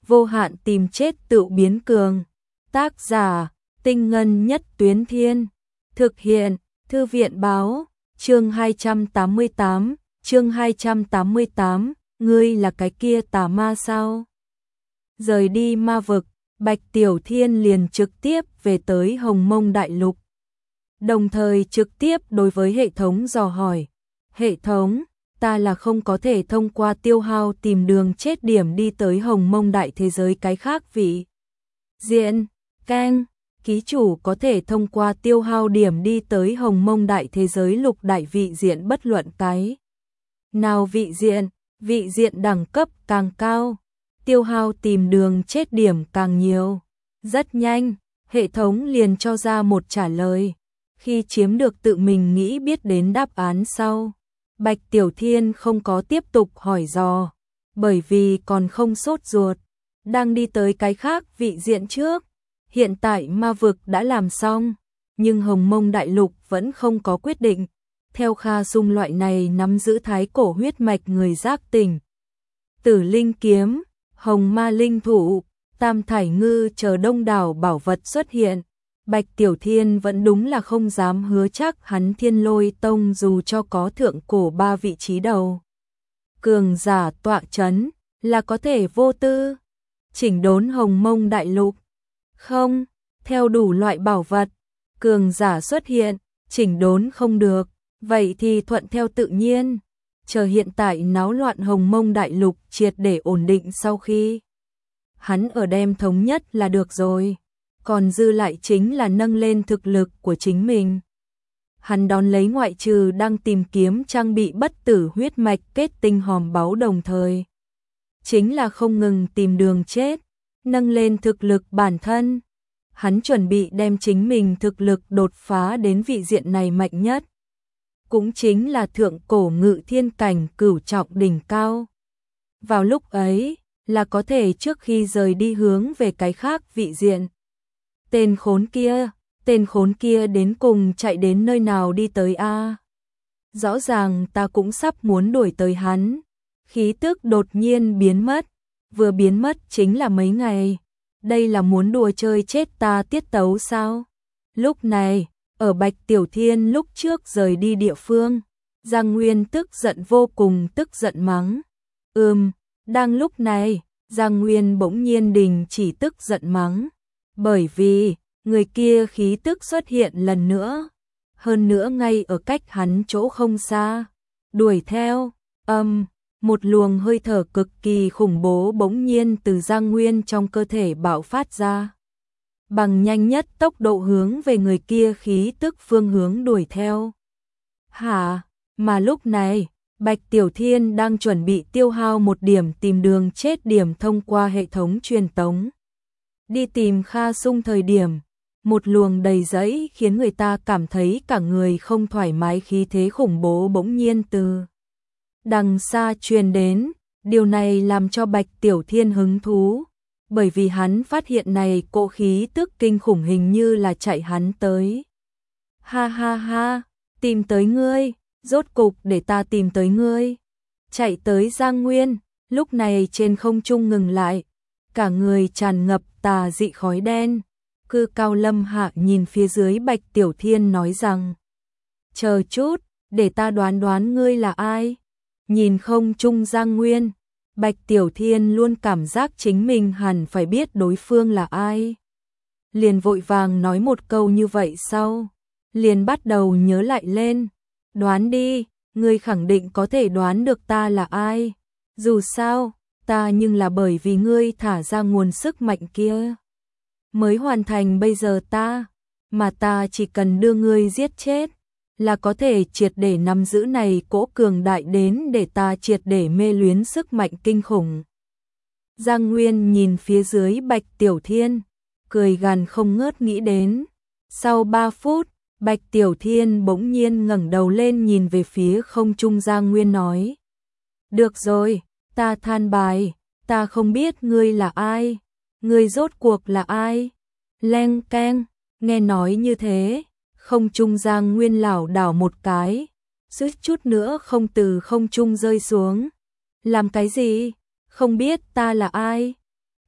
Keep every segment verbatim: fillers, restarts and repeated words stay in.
vô hạn tìm chết tự biến cường. Tác giả, Tinh Ngân Nhất Tuyến Thiên. Thực hiện, Thư viện Báo. Chương hai trăm tám mươi tám, chương hai trăm tám mươi tám, ngươi là cái kia tà ma sao? Rời đi ma vực, Bạch Tiểu Thiên liền trực tiếp về tới Hồng Mông Đại Lục. Đồng thời trực tiếp đối với hệ thống dò hỏi. Hệ thống, ta là không có thể thông qua tiêu hao tìm đường chết điểm đi tới Hồng Mông Đại thế giới cái khác vị diện, keng, ký chủ có thể thông qua tiêu hao điểm đi tới Hồng Mông Đại thế giới lục đại vị diện bất luận cái nào vị diện, vị diện đẳng cấp càng cao, tiêu hao tìm đường chết điểm càng nhiều. Rất nhanh, hệ thống liền cho ra một trả lời. Khi chiếm được tự mình nghĩ biết đến đáp án sau, Bạch Tiểu Thiên không có tiếp tục hỏi dò, bởi vì còn không sốt ruột, đang đi tới cái khác vị diện trước. Hiện tại ma vực đã làm xong, nhưng Hồng Mông Đại Lục vẫn không có quyết định. Theo Kha Sung loại này nắm giữ thái cổ huyết mạch người giác tỉnh, Tử Linh Kiếm, Hồng Ma Linh Thủ, Tam Thải Ngư chờ đông đảo bảo vật xuất hiện, Bạch Tiểu Thiên vẫn đúng là không dám hứa chắc hắn Thiên Lôi Tông dù cho có thượng cổ ba vị trí đầu cường giả tọa chấn là có thể vô tư chỉnh đốn Hồng Mông Đại Lục. Không, theo đủ loại bảo vật, cường giả xuất hiện, chỉnh đốn không được, vậy thì thuận theo tự nhiên, chờ hiện tại náo loạn Hồng Mông Đại Lục triệt để ổn định sau khi hắn ở đem thống nhất là được rồi, còn dư lại chính là nâng lên thực lực của chính mình. Hắn đón lấy ngoại trừ đang tìm kiếm trang bị bất tử huyết mạch kết tinh hòm báu đồng thời, chính là không ngừng tìm đường chết, nâng lên thực lực bản thân. Hắn chuẩn bị đem chính mình thực lực đột phá đến vị diện này mạnh nhất, cũng chính là thượng cổ ngự thiên cảnh cửu trọng đỉnh cao. Vào lúc ấy, là có thể trước khi rời đi hướng về cái khác vị diện. Tên khốn kia, tên khốn kia đến cùng chạy đến nơi nào đi tới a? Rõ ràng ta cũng sắp muốn đuổi tới hắn. Khí tức đột nhiên biến mất, vừa biến mất chính là mấy ngày. Đây là muốn đùa chơi chết ta tiết tấu sao? Lúc này, ở Bạch Tiểu Thiên lúc trước rời đi địa phương, Giang Nguyên tức giận vô cùng tức giận mắng. Ừm, đang lúc này, Giang Nguyên bỗng nhiên đình chỉ tức giận mắng. Bởi vì, người kia khí tức xuất hiện lần nữa. Hơn nữa ngay ở cách hắn chỗ không xa. Đuổi theo, âm, một luồng hơi thở cực kỳ khủng bố bỗng nhiên từ Giang Nguyên trong cơ thể bạo phát ra. Bằng nhanh nhất tốc độ hướng về người kia khí tức phương hướng đuổi theo. Hả? Mà lúc này, Bạch Tiểu Thiên đang chuẩn bị tiêu hao một điểm tìm đường chết điểm thông qua hệ thống truyền tống. Đi tìm Kha Sung thời điểm, một luồng đầy giấy khiến người ta cảm thấy cả người không thoải mái khí thế khủng bố bỗng nhiên từ đằng xa truyền đến. Điều này làm cho Bạch Tiểu Thiên hứng thú, bởi vì hắn phát hiện này cỗ khí tức kinh khủng hình như là chạy hắn tới. Ha ha ha, tìm tới ngươi, rốt cục để ta tìm tới ngươi. Chạy tới Giang Nguyên, lúc này trên không trung ngừng lại, cả người tràn ngập tà dị khói đen. Cư Cao Lâm Hạ nhìn phía dưới Bạch Tiểu Thiên nói rằng, chờ chút, để ta đoán đoán ngươi là ai. Nhìn không trung Giang Nguyên, Bạch Tiểu Thiên luôn cảm giác chính mình hẳn phải biết đối phương là ai. Liền vội vàng nói một câu như vậy sau, liền bắt đầu nhớ lại lên. Đoán đi, ngươi khẳng định có thể đoán được ta là ai. Dù sao, ta nhưng là bởi vì ngươi thả ra nguồn sức mạnh kia mới hoàn thành bây giờ ta, mà ta chỉ cần đưa ngươi giết chết là có thể triệt để nắm giữ này cỗ cường đại đến để ta triệt để mê luyến sức mạnh kinh khủng. Giang Nguyên nhìn phía dưới Bạch Tiểu Thiên, cười gằn không ngớt nghĩ đến. Sau ba phút, Bạch Tiểu Thiên bỗng nhiên ngẩng đầu lên nhìn về phía không trung. Giang Nguyên nói, được rồi, ta than bài, ta không biết ngươi là ai. Ngươi rốt cuộc là ai? Leng keng, nghe nói như thế, không trung Giang Nguyên lảo đảo một cái, suýt chút nữa không từ không trung rơi xuống. Làm cái gì? Không biết ta là ai?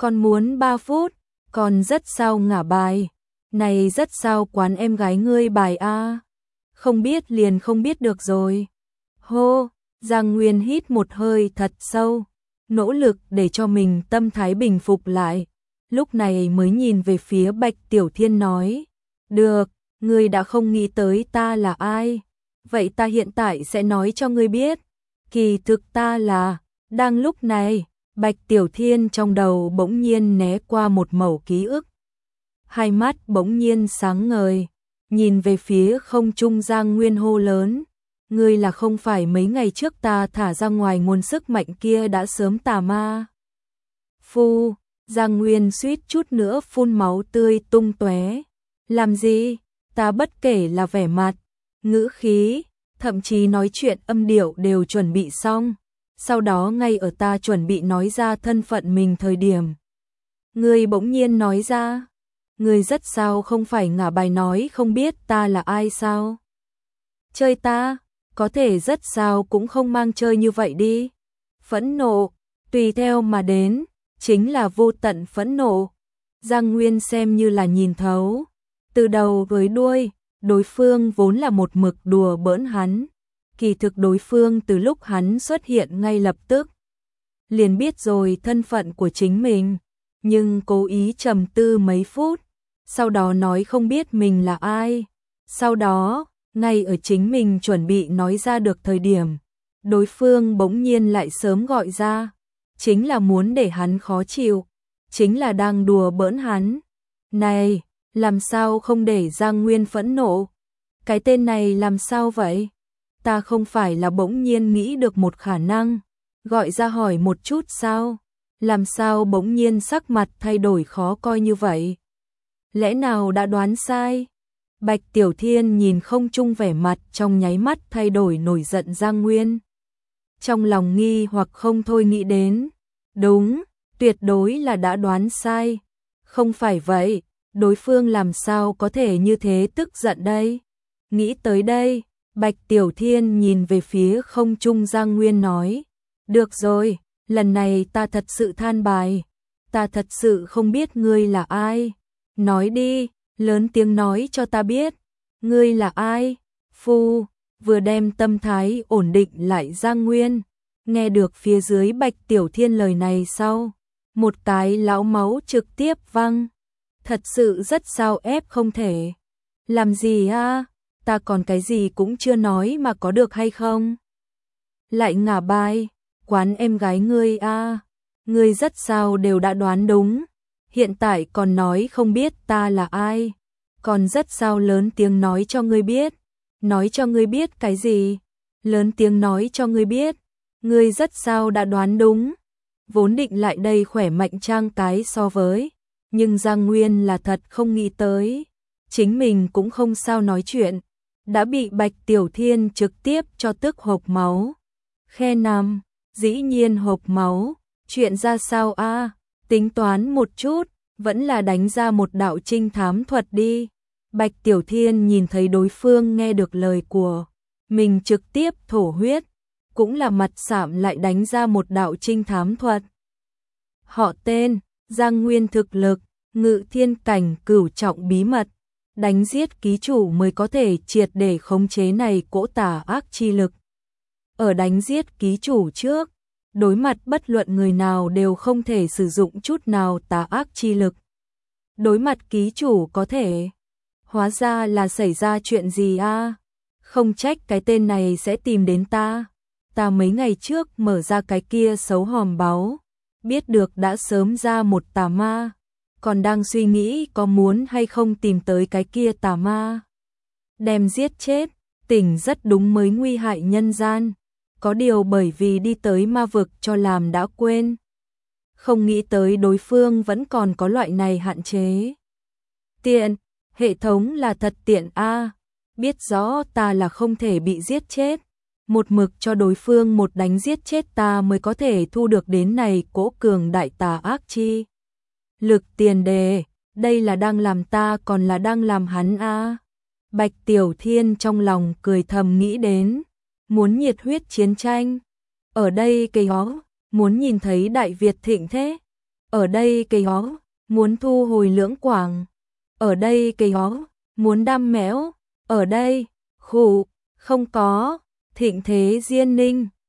Còn muốn ba phút, còn rất sao ngả bài. Này rất sao quán em gái ngươi bài a. Không biết liền không biết được rồi. Hô, Giang Nguyên hít một hơi thật sâu, nỗ lực để cho mình tâm thái bình phục lại. Lúc này mới nhìn về phía Bạch Tiểu Thiên nói, được, ngươi đã không nghĩ tới ta là ai. Vậy ta hiện tại sẽ nói cho ngươi biết. Kỳ thực ta là, đang lúc này, Bạch Tiểu Thiên trong đầu bỗng nhiên né qua một mẩu ký ức. Hai mắt bỗng nhiên sáng ngời, nhìn về phía không trung Giang Nguyên hô lớn. Ngươi là không phải mấy ngày trước ta thả ra ngoài nguồn sức mạnh kia đã sớm tà ma. Phu, Giang Nguyên suýt chút nữa phun máu tươi tung tóe. Làm gì? Ta bất kể là vẻ mặt, ngữ khí, thậm chí nói chuyện âm điệu đều chuẩn bị xong. Sau đó ngay ở ta chuẩn bị nói ra thân phận mình thời điểm. Ngươi bỗng nhiên nói ra. Ngươi rất sao không phải ngả bài nói không biết ta là ai sao? Chơi ta, có thể rất sao cũng không mang chơi như vậy đi. Phẫn nộ, tùy theo mà đến, chính là vô tận phẫn nộ. Giang Nguyên xem như là nhìn thấu. Từ đầu với đuôi, đối phương vốn là một mực đùa bỡn hắn. Kỳ thực đối phương từ lúc hắn xuất hiện ngay lập tức liền biết rồi thân phận của chính mình, nhưng cố ý trầm tư mấy phút, sau đó nói không biết mình là ai. Sau đó, ngay ở chính mình chuẩn bị nói ra được thời điểm, đối phương bỗng nhiên lại sớm gọi ra, chính là muốn để hắn khó chịu, chính là đang đùa bỡn hắn. Này, làm sao không để Giang Nguyên phẫn nộ? Cái tên này làm sao vậy? Ta không phải là bỗng nhiên nghĩ được một khả năng, gọi ra hỏi một chút sao? Làm sao bỗng nhiên sắc mặt thay đổi khó coi như vậy? Lẽ nào đã đoán sai? Bạch Tiểu Thiên nhìn không trung vẻ mặt trong nháy mắt thay đổi nổi giận Giang Nguyên. Trong lòng nghi hoặc không thôi nghĩ đến. Đúng, tuyệt đối là đã đoán sai. Không phải vậy, đối phương làm sao có thể như thế tức giận đây? Nghĩ tới đây, Bạch Tiểu Thiên nhìn về phía không trung Giang Nguyên nói. Được rồi, lần này ta thật sự than bài. Ta thật sự không biết ngươi là ai. Nói đi, lớn tiếng nói cho ta biết. Ngươi là ai? Phu, vừa đem tâm thái ổn định lại Giang Nguyên. Nghe được phía dưới Bạch Tiểu Thiên lời này sau. Một cái lão máu trực tiếp văng. Thật sự rất sao ép không thể. Làm gì a? Ta còn cái gì cũng chưa nói mà có được hay không? Lại ngả bài, quán em gái ngươi a, ngươi rất sao đều đã đoán đúng, hiện tại còn nói không biết ta là ai, còn rất sao lớn tiếng nói cho ngươi biết, nói cho ngươi biết cái gì? Lớn tiếng nói cho ngươi biết, ngươi rất sao đã đoán đúng. Vốn định lại đây khỏe mạnh trang cái so với, nhưng Giang Nguyên là thật không nghĩ tới, chính mình cũng không sao nói chuyện. Đã bị Bạch Tiểu Thiên trực tiếp cho tức hộc máu. Khe nằm, dĩ nhiên hộc máu, chuyện ra sao a? Tính toán một chút, vẫn là đánh ra một đạo trinh thám thuật đi. Bạch Tiểu Thiên nhìn thấy đối phương nghe được lời của mình trực tiếp thổ huyết, cũng là mặt sạm lại đánh ra một đạo trinh thám thuật. Họ tên, Giang Nguyên thực lực, ngự thiên cảnh cửu trọng bí mật. Đánh giết ký chủ mới có thể triệt để khống chế này cỗ tà ác chi lực. Ở đánh giết ký chủ trước, đối mặt bất luận người nào đều không thể sử dụng chút nào tà ác chi lực. Đối mặt ký chủ có thể. Hóa ra là xảy ra chuyện gì a? Không trách cái tên này sẽ tìm đến ta. Ta mấy ngày trước mở ra cái kia xấu hòm báu, biết được đã sớm ra một tà ma. Còn đang suy nghĩ có muốn hay không tìm tới cái kia tà ma. Đem giết chết, tỉnh rất đúng mới nguy hại nhân gian. Có điều bởi vì đi tới ma vực cho làm đã quên. Không nghĩ tới đối phương vẫn còn có loại này hạn chế. Tiện, hệ thống là thật tiện a. Biết rõ ta là không thể bị giết chết. Một mực cho đối phương một đánh giết chết ta mới có thể thu được đến này cỗ cường đại tà ác chi lực tiền đề, đây là đang làm ta còn là đang làm hắn a. Bạch Tiểu Thiên trong lòng cười thầm nghĩ đến, muốn nhiệt huyết chiến tranh. Ở đây cây ó, muốn nhìn thấy Đại Việt thịnh thế. ở đây cây ó, muốn thu hồi lưỡng quảng, ở đây cây ó, muốn đam mẽo, ở đây, khụ, không có, thịnh thế Diên Ninh.